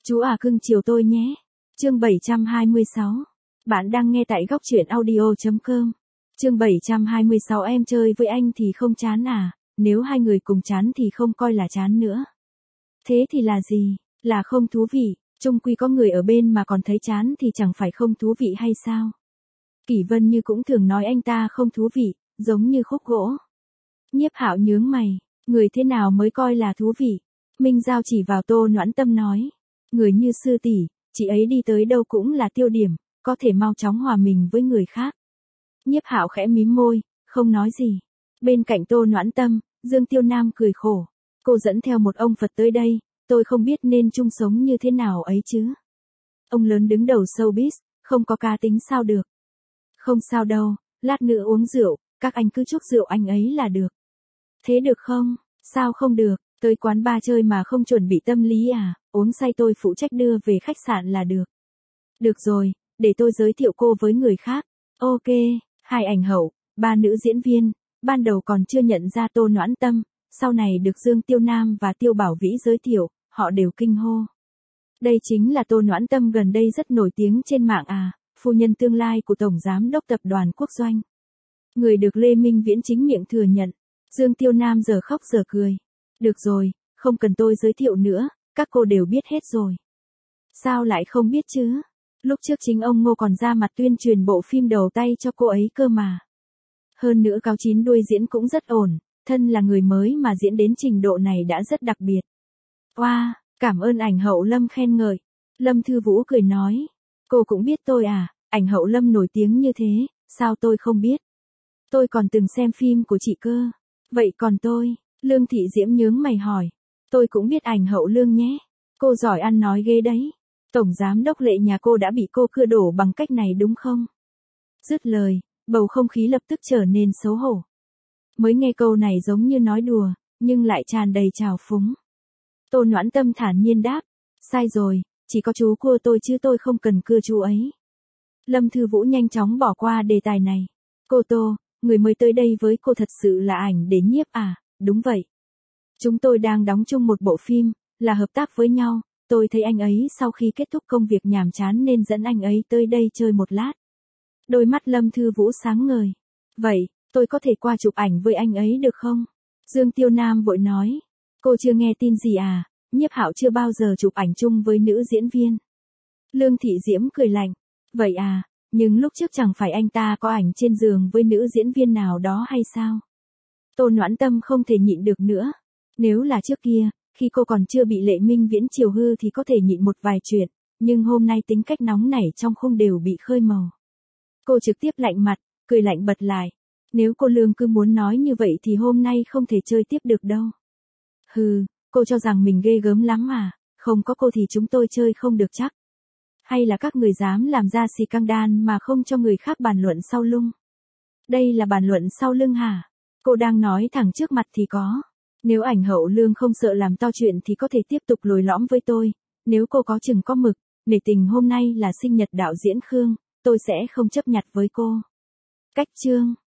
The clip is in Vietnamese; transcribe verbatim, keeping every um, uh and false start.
Chú à cưng chiều tôi nhé. Chương bảy trăm hai mươi sáu. Bạn đang nghe tại góc truyện audio chấm com. Chương bảy trăm hai mươi sáu. Em chơi với anh thì không chán à? Nếu hai người cùng chán thì không coi là chán nữa. Thế thì là gì? Là không thú vị. Chung quy có người ở bên mà còn thấy chán thì chẳng phải không thú vị hay sao? Kỷ Vân Như cũng thường nói anh ta không thú vị, giống như khúc gỗ. Nhiếp Hạo nhướng mày, người thế nào mới coi là thú vị? Minh Giao chỉ vào Tô Noãn Tâm nói, người như sư tỷ, chị ấy đi tới đâu cũng là tiêu điểm, có thể mau chóng hòa mình với người khác. Nhiếp Hạo khẽ mím môi, không nói gì. Bên cạnh Tô Noãn Tâm, Dương Tiêu Nam cười khổ, cô dẫn theo một ông Phật tới đây, tôi không biết nên chung sống như thế nào ấy chứ. Ông lớn đứng đầu showbiz, không có cá tính sao được. Không sao đâu, lát nữa uống rượu, các anh cứ chúc rượu anh ấy là được. Thế được không? Sao không được, tới quán bar chơi mà không chuẩn bị tâm lý à, uống say tôi phụ trách đưa về khách sạn là được. Được rồi, để tôi giới thiệu cô với người khác. Ok, hai ảnh hậu, ba nữ diễn viên, ban đầu còn chưa nhận ra Tô Noãn Tâm, sau này được Dương Tiêu Nam và Tiêu Bảo Vĩ giới thiệu, họ đều kinh hô. Đây chính là Tô Noãn Tâm gần đây rất nổi tiếng trên mạng à, phu nhân tương lai của Tổng Giám đốc Tập đoàn Quốc Doanh. Người được Lê Minh Viễn chính miệng thừa nhận. Dương Tiêu Nam giờ khóc giờ cười. Được rồi, không cần tôi giới thiệu nữa, các cô đều biết hết rồi. Sao lại không biết chứ? Lúc trước chính ông Ngô còn ra mặt tuyên truyền bộ phim đầu tay cho cô ấy cơ mà. Hơn nữa cáo chín đuôi diễn cũng rất ổn, thân là người mới mà diễn đến trình độ này đã rất đặc biệt. Oa, wow, cảm ơn ảnh hậu Lâm khen ngợi. Lâm Thư Vũ cười nói, cô cũng biết tôi à, ảnh hậu Lâm nổi tiếng như thế, sao tôi không biết? Tôi còn từng xem phim của chị cơ. Vậy còn tôi? Lương Thị Diễm nhướng mày hỏi. Tôi cũng biết ảnh hậu Lương nhé. Cô giỏi ăn nói ghê đấy. Tổng giám đốc Lệ nhà cô đã bị cô cưa đổ bằng cách này đúng không? Dứt lời, bầu không khí lập tức trở nên xấu hổ. Mới nghe câu này giống như nói đùa, nhưng lại tràn đầy trào phúng. Tô Noãn Tâm thản nhiên đáp. Sai rồi, chỉ có chú cua tôi chứ tôi không cần cưa chú ấy. Lâm Thư Vũ nhanh chóng bỏ qua đề tài này. Cô Tô, người mới tới đây với cô thật sự là ảnh để nhiếp à? Đúng vậy. Chúng tôi đang đóng chung một bộ phim, là hợp tác với nhau, tôi thấy anh ấy sau khi kết thúc công việc nhàm chán nên dẫn anh ấy tới đây chơi một lát. Đôi mắt Lâm Thư Vũ sáng ngời. Vậy, tôi có thể qua chụp ảnh với anh ấy được không? Dương Tiêu Nam vội nói. Cô chưa nghe tin gì à, Nhiếp Hạo chưa bao giờ chụp ảnh chung với nữ diễn viên. Lương Thị Diễm cười lạnh. Vậy à, nhưng lúc trước chẳng phải anh ta có ảnh trên giường với nữ diễn viên nào đó hay sao? Tô Noãn Tâm không thể nhịn được nữa. Nếu là trước kia, khi cô còn chưa bị Lệ Minh Viễn chiều hư thì có thể nhịn một vài chuyện, nhưng hôm nay tính cách nóng nảy trong khung đều bị khơi màu. Cô trực tiếp lạnh mặt, cười lạnh bật lại. Nếu cô Lương cứ muốn nói như vậy thì hôm nay không thể chơi tiếp được đâu. Hừ, cô cho rằng mình ghê gớm lắm à, không có cô thì chúng tôi chơi không được chắc. Hay là các người dám làm ra xì căng đan mà không cho người khác bàn luận sau lưng? Đây là bàn luận sau lưng hả? Cô đang nói thẳng trước mặt thì có. Nếu ảnh hậu Lương không sợ làm to chuyện thì có thể tiếp tục lồi lõm với tôi. Nếu cô có chừng có mực, nể tình hôm nay là sinh nhật đạo diễn Khương, tôi sẽ không chấp nhặt với cô. Cách chương.